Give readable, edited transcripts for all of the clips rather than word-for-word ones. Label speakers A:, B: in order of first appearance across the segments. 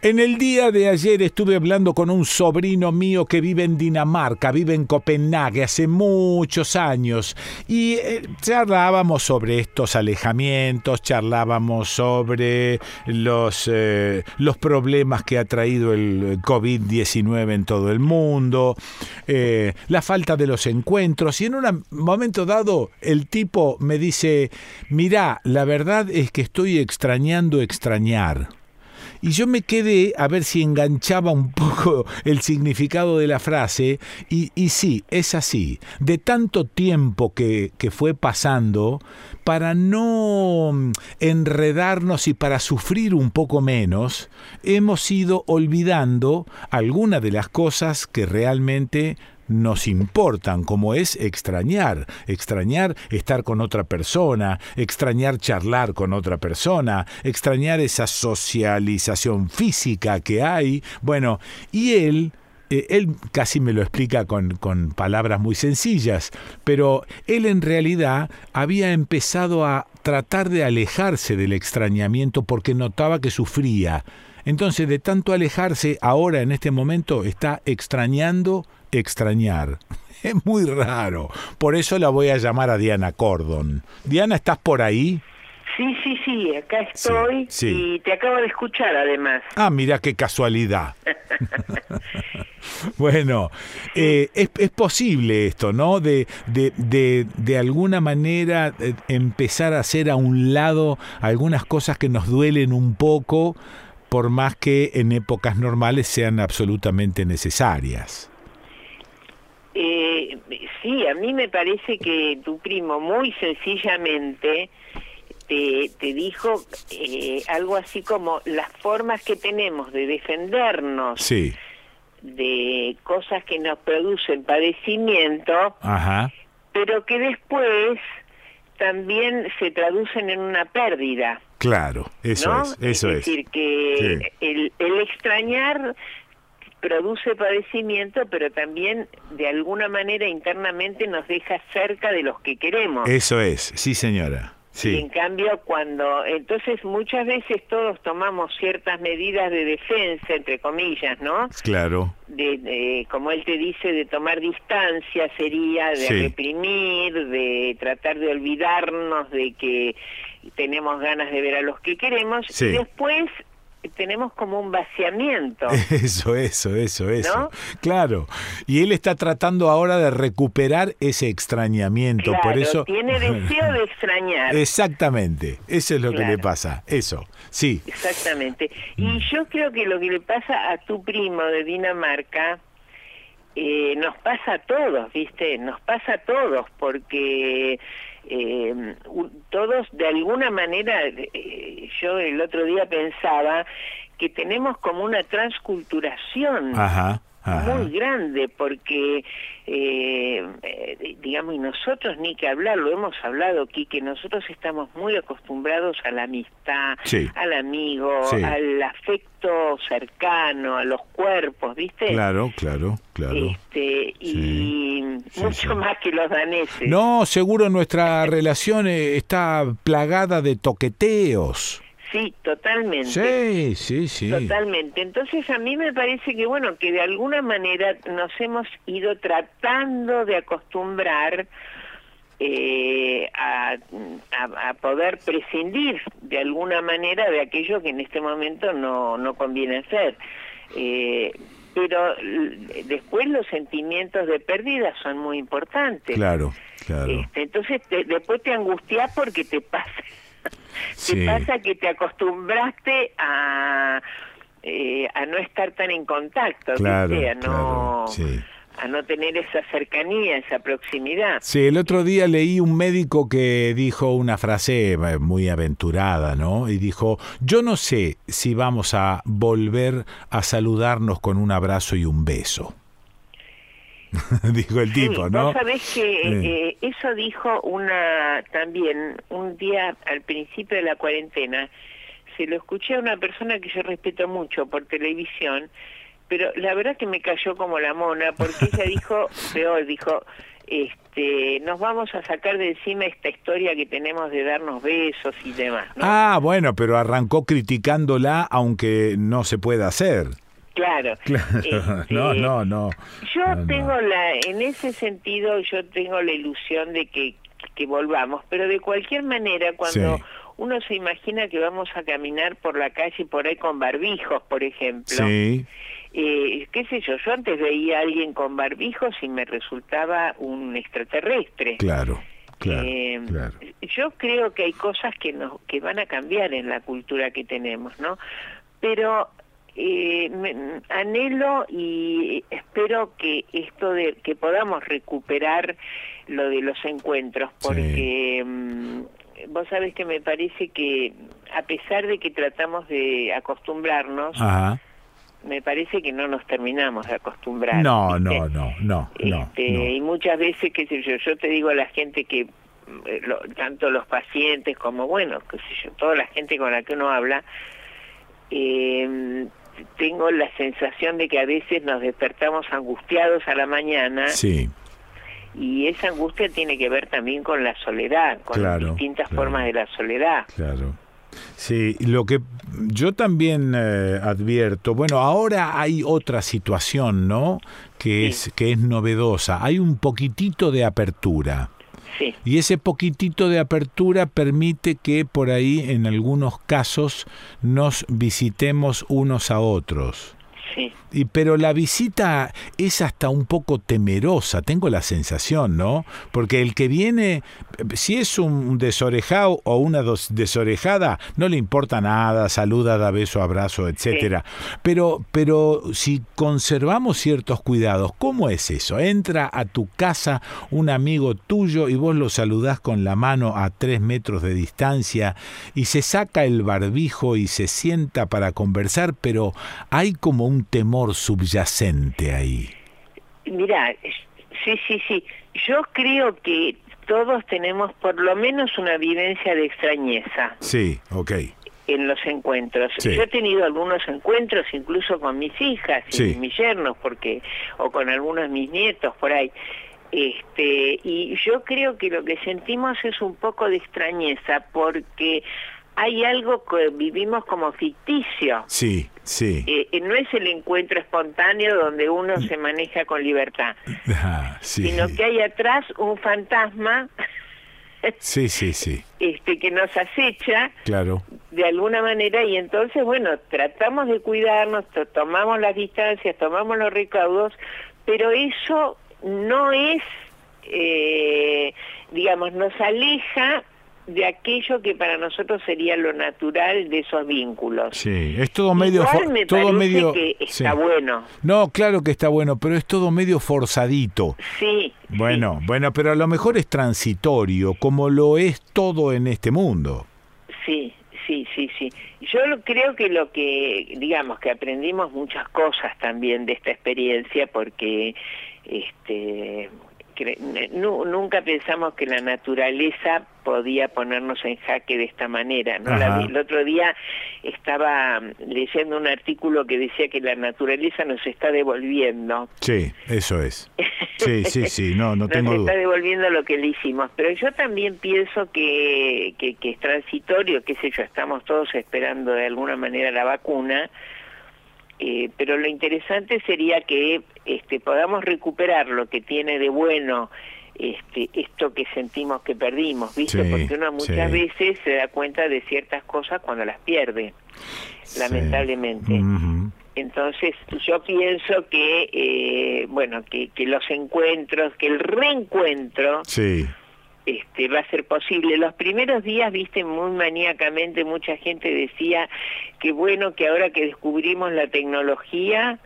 A: En el día de ayer estuve hablando con un sobrino mío que vive en Dinamarca, vive en Copenhague hace muchos años, y charlábamos sobre estos alejamientos, charlábamos sobre los problemas que ha traído el COVID-19 en todo el mundo, la falta de los encuentros, y en un momento dado el tipo me dice: mirá, la verdad es que estoy extrañando extrañar. Y yo me quedé a ver si enganchaba un poco el significado de la frase, y sí, es así. De tanto tiempo que fue pasando, para no enredarnos y para sufrir un poco menos, hemos ido olvidando algunas de las cosas que realmente nos importan, como es extrañar estar con otra persona, extrañar charlar con otra persona, extrañar esa socialización física que hay. Bueno, y él casi me lo explica con palabras muy sencillas, pero él en realidad había empezado a tratar de alejarse del extrañamiento porque notaba que sufría. Entonces, de tanto alejarse, ahora en este momento está extrañando extrañar. Es muy raro. Por eso la voy a llamar a Diana Cordon. Diana, ¿estás por ahí?
B: Sí, acá estoy, sí. Y te acabo de escuchar además.
A: Ah, mira qué casualidad. Bueno, es posible esto, ¿no? De alguna manera empezar a hacer a un lado algunas cosas que nos duelen un poco, por más que en épocas normales sean absolutamente necesarias.
B: Sí, a mí me parece que tu primo muy sencillamente te dijo algo así como las formas que tenemos de defendernos,
A: sí,
B: de cosas que nos producen padecimiento,
A: ajá,
B: pero que después también se traducen en una pérdida.
A: Claro, eso, ¿no? Eso es.
B: Es decir, que sí, el extrañar produce padecimiento, pero también de alguna manera internamente nos deja cerca de los que queremos.
A: Eso es, sí señora. Sí.
B: Y en cambio entonces muchas veces todos tomamos ciertas medidas de defensa, entre comillas, ¿no?
A: Claro.
B: Como él te dice, de tomar distancia sería, de reprimir, de tratar de olvidarnos de que tenemos ganas de ver a los que queremos, y después tenemos como un vaciamiento.
A: Eso,
B: ¿no?
A: Claro. Y él está tratando ahora de recuperar ese extrañamiento.
B: Claro,
A: por eso
B: tiene deseo de extrañar.
A: Exactamente, eso es lo que le pasa, eso, sí.
B: Exactamente. Y yo creo que lo que le pasa a tu primo de Dinamarca, nos pasa a todos, ¿viste? Nos pasa a todos, porque todos de alguna manera, yo el otro día pensaba que tenemos como una transculturación muy grande, porque digamos, y nosotros ni que hablar, lo hemos hablado aquí, que nosotros estamos muy acostumbrados a la amistad, al amigo, al afecto cercano, a los cuerpos, ¿viste?
A: Claro.
B: Y mucho más que los daneses.
A: No, seguro nuestra relación está plagada de toqueteos.
B: Sí, totalmente.
A: Sí.
B: Totalmente. Entonces a mí me parece que, bueno, que de alguna manera nos hemos ido tratando de acostumbrar a poder prescindir de alguna manera de aquello que en este momento no conviene hacer. Pero después los sentimientos de pérdida son muy importantes.
A: Claro.
B: Entonces después te angustias porque te pasa. Te pasa que te acostumbraste a no estar tan en contacto, ¿viste? A no tener esa cercanía, esa proximidad.
A: Sí, el otro día leí un médico que dijo una frase muy aventurada, ¿no? Y dijo: yo no sé si vamos a volver a saludarnos con un abrazo y un beso. Dijo el tipo, ¿no?
B: Vos sabés que eso dijo también un día al principio de la cuarentena. Se lo escuché a una persona que yo respeto mucho por televisión, pero la verdad que me cayó como la mona, porque ella dijo, nos vamos a sacar de encima esta historia que tenemos de darnos besos y demás, ¿no?
A: Ah, bueno, pero arrancó criticándola aunque no se pueda hacer.
B: Claro.
A: No.
B: Yo tengo en ese sentido, yo tengo la ilusión de que volvamos, pero de cualquier manera, cuando uno se imagina que vamos a caminar por la calle por ahí con barbijos, por ejemplo, qué sé yo antes veía a alguien con barbijos y me resultaba un extraterrestre.
A: Claro.
B: Yo creo que hay cosas que van a cambiar en la cultura que tenemos, ¿no? Pero anhelo y espero que esto de que podamos recuperar lo de los encuentros, porque vos sabés que me parece que a pesar de que tratamos de acostumbrarnos, me parece que no nos terminamos de acostumbrar.
A: No.
B: Y muchas veces, qué sé yo te digo a la gente que tanto los pacientes como, bueno, qué sé yo, toda la gente con la que uno habla, tengo la sensación de que a veces nos despertamos angustiados a la mañana.
A: Sí.
B: Y esa angustia tiene que ver también con la soledad, con distintas formas de la soledad.
A: Claro. Sí, lo que yo también advierto, bueno, ahora hay otra situación, ¿no? Que es novedosa. Hay un poquitito de apertura.
B: Sí.
A: Y ese poquitito de apertura permite que por ahí, en algunos casos, nos visitemos unos a otros.
B: Sí.
A: Pero la visita es hasta un poco temerosa, tengo la sensación, ¿no? Porque el que viene, si es un desorejado o una desorejada, no le importa nada, saluda, da beso, abrazo, etcétera. Sí. Pero si conservamos ciertos cuidados, ¿cómo es eso? Entra a tu casa un amigo tuyo y vos lo saludás con la mano a 3 metros de distancia y se saca el barbijo y se sienta para conversar, pero hay como un temor subyacente ahí.
B: Mirá, sí. Yo creo que todos tenemos por lo menos una vivencia de extrañeza.
A: Sí,
B: en los encuentros.
A: Sí.
B: Yo he tenido algunos encuentros incluso con mis hijas y mis yernos, o con algunos de mis nietos por ahí. Y yo creo que lo que sentimos es un poco de extrañeza porque hay algo que vivimos como ficticio.
A: Sí.
B: No es el encuentro espontáneo donde uno se maneja con libertad, sino que hay atrás un fantasma
A: Sí.
B: que nos acecha,
A: claro,
B: de alguna manera, y entonces, bueno, tratamos de cuidarnos, tomamos las distancias, tomamos los recaudos, pero eso no es, digamos, nos aleja de aquello que para nosotros sería lo natural de esos vínculos.
A: Sí, es todo medio...
B: que está bueno.
A: No, claro que está bueno, pero es todo medio forzadito.
B: Sí.
A: Bueno, pero a lo mejor es transitorio, como lo es todo en este mundo.
B: Sí. Yo creo que digamos, que aprendimos muchas cosas también de esta experiencia, porque nunca pensamos que la naturaleza podía ponernos en jaque de esta manera, ¿no? El otro día estaba leyendo un artículo que decía que la naturaleza nos está devolviendo.
A: Sí, eso es. Sí, no tengo duda.
B: Nos está devolviendo lo que le hicimos, pero yo también pienso que es transitorio, qué sé yo, estamos todos esperando de alguna manera la vacuna. Pero lo interesante sería que podamos recuperar lo que tiene de bueno esto que sentimos que perdimos, ¿viste? Porque uno muchas veces se da cuenta de ciertas cosas cuando las pierde, lamentablemente. Entonces yo pienso que que los encuentros, que el reencuentro va a ser posible. Los primeros días, viste, muy maníacamente mucha gente decía que bueno, que ahora que descubrimos la tecnología,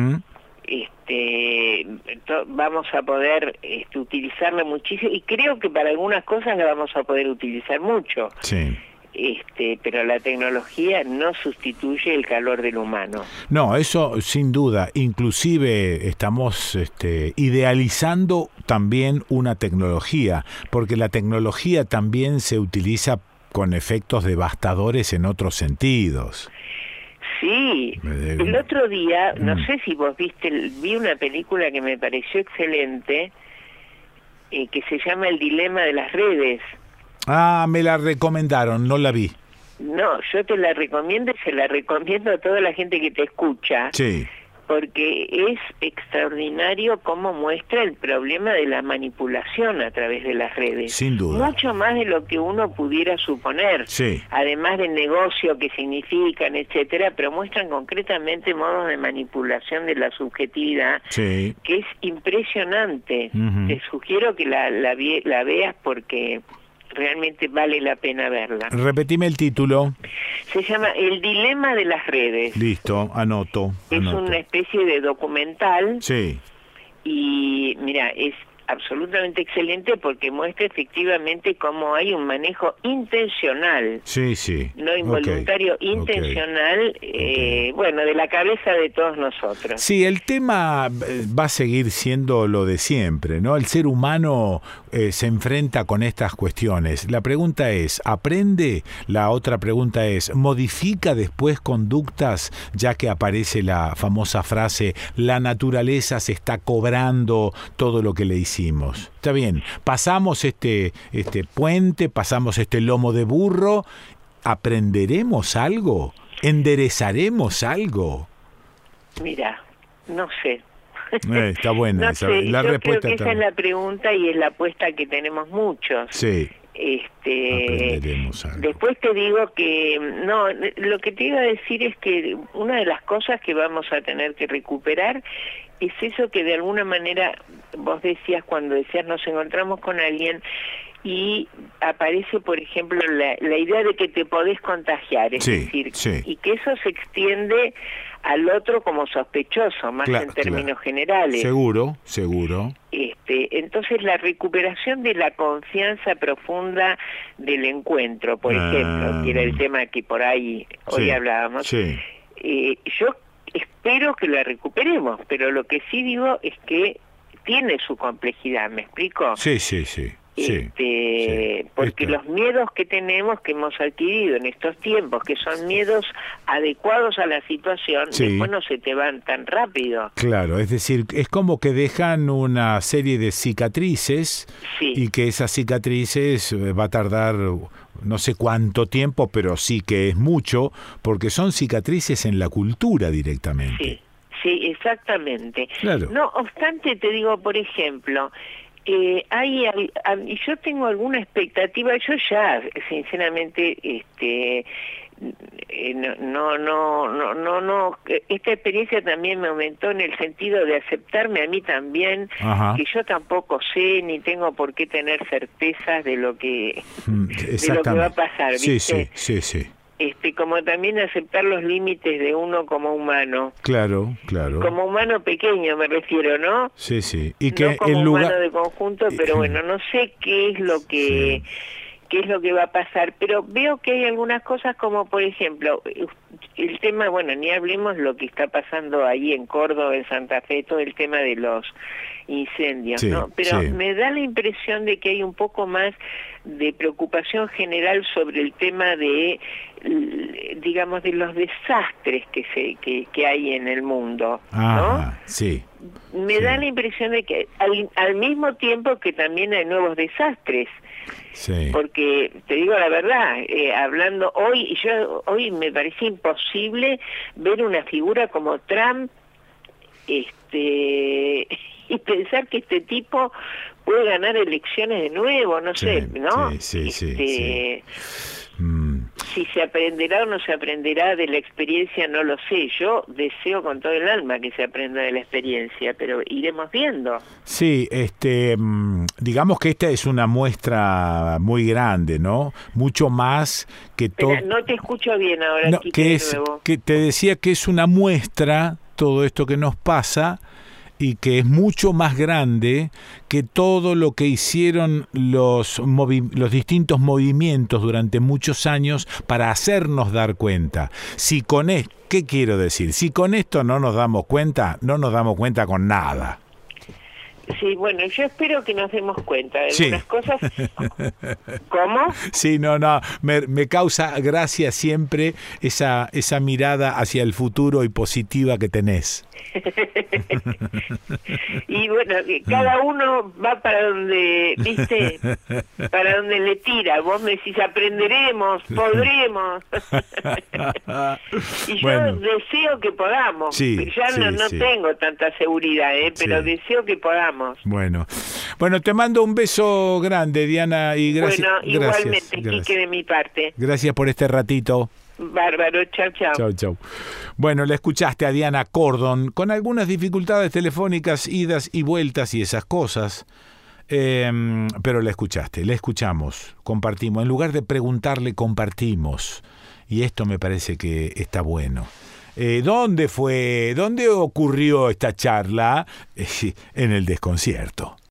B: vamos a poder utilizarla muchísimo, y creo que para algunas cosas la vamos a poder utilizar mucho.
A: Sí.
B: Pero la tecnología no sustituye el calor del humano.
A: No, eso sin duda. Inclusive estamos idealizando también una tecnología, porque la tecnología también se utiliza con efectos devastadores en otros sentidos.
B: Sí, el otro día, no sé si vos vi una película que me pareció excelente, que se llama El dilema de las redes.
A: Ah, me la recomendaron, no la vi.
B: No, yo te la recomiendo y se la recomiendo a toda la gente que te escucha.
A: Sí.
B: Porque es extraordinario cómo muestra el problema de la manipulación a través de las redes.
A: Sin duda.
B: Mucho más de lo que uno pudiera suponer.
A: Sí.
B: Además del negocio que significan, etcétera, pero muestran concretamente modos de manipulación de la subjetividad,
A: sí,
B: que es impresionante. Te sugiero que la veas porque realmente vale la pena verla.
A: Repetime el título.
B: Se llama El dilema de las redes.
A: Listo, anoto.
B: Es una especie de documental.
A: Sí.
B: Y mira, es absolutamente excelente porque muestra efectivamente cómo hay un manejo intencional,
A: sí, sí,
B: no involuntario, intencional, bueno, de la cabeza de todos nosotros.
A: Sí, el tema va a seguir siendo lo de siempre, ¿no? El ser humano se enfrenta con estas cuestiones. La pregunta es, ¿aprende? La otra pregunta es, ¿modifica después conductas? Ya que aparece la famosa frase, la naturaleza se está cobrando todo lo que le hicimos. Está bien, pasamos este puente, pasamos este lomo de burro, ¿aprenderemos algo? ¿Enderezaremos algo?
B: Mira, no sé.
A: Está buena
B: no
A: esa,
B: sé,
A: la
B: yo
A: respuesta.
B: Creo que esa es la pregunta y es la apuesta que tenemos muchos.
A: Sí. Aprenderemos algo.
B: Después te digo que no, lo que te iba a decir es que una de las cosas que vamos a tener que recuperar es eso que de alguna manera vos decías cuando decías nos encontramos con alguien y aparece, por ejemplo, la idea de que te podés contagiar, es decir, y que eso se extiende al otro como sospechoso, más en términos generales.
A: Seguro.
B: Entonces la recuperación de la confianza profunda del encuentro, por ejemplo, que era el tema que por ahí hoy hablábamos, yo espero que la recuperemos, pero lo que sí digo es que tiene su complejidad, ¿me explico? Sí. Porque los miedos que tenemos, que hemos adquirido en estos tiempos, que son miedos adecuados a la situación, después no se te van tan rápido. Claro,
A: es decir, es como que dejan una serie de cicatrices y que esas cicatrices va a tardar no sé cuánto tiempo, pero sí que es mucho, porque son cicatrices en la cultura directamente.
B: Sí, exactamente. Claro. No obstante, te digo, por ejemplo, yo tengo alguna expectativa, yo ya sinceramente no, esta experiencia también me aumentó en el sentido de aceptarme a mí también, que yo tampoco sé ni tengo por qué tener certezas de lo que va a pasar, ¿viste? Sí. Como también aceptar los límites de uno como humano. Claro. Como humano pequeño me refiero, ¿no? Sí. Y que no como humano de conjunto, pero bueno, no sé qué es lo que va a pasar, pero veo que hay algunas cosas como, por ejemplo, el tema, bueno, ni hablemos lo que está pasando ahí en Córdoba, en Santa Fe, todo el tema de los incendios, ¿no? Pero me da la impresión de que hay un poco más de preocupación general sobre el tema de, digamos, de los desastres que hay en el mundo, ¿no? Me da la impresión de que al mismo tiempo que también hay nuevos desastres. Porque te digo la verdad, hablando hoy me parece imposible ver una figura como Trump y pensar que este tipo puede ganar elecciones de nuevo, no sé, ¿no? Si se aprenderá o no se aprenderá de la experiencia, no lo sé. Yo deseo con todo el alma que se aprenda de la experiencia, pero iremos viendo. Sí,
A: digamos que esta es una muestra muy grande, ¿no? Mucho más que todo.
B: No te escucho bien ahora.
A: No, que te decía que es una muestra todo esto que nos pasa y que es mucho más grande que todo lo que hicieron los distintos movimientos durante muchos años para hacernos dar cuenta. ¿Qué quiero decir? Si con esto no nos damos cuenta con nada.
B: Sí, bueno, yo espero que nos demos cuenta de
A: Sí.
B: algunas cosas. ¿Cómo?
A: Sí, no, me causa gracia siempre esa mirada hacia el futuro y positiva que tenés.
B: Y bueno, que cada uno va para donde, ¿viste? Para donde le tira. Vos me decís, aprenderemos, podremos. Y yo
A: Bueno.
B: deseo que podamos.
A: Sí,
B: Ya no
A: sí.
B: tengo tanta seguridad, pero
A: Sí.
B: deseo que podamos.
A: Bueno, te mando un beso grande, Diana, y gracias.
B: Bueno, igualmente,
A: gracias.
B: Quique, de mi parte.
A: Gracias por este ratito.
B: Bárbaro, chao, chao.
A: Chau, chau. Bueno, la escuchaste a Diana Cordon, con algunas dificultades telefónicas, idas y vueltas y esas cosas. Pero la escuchamos, compartimos. En lugar de preguntarle, compartimos. Y esto me parece que está bueno. ¿Dónde ocurrió esta charla? En el desconcierto.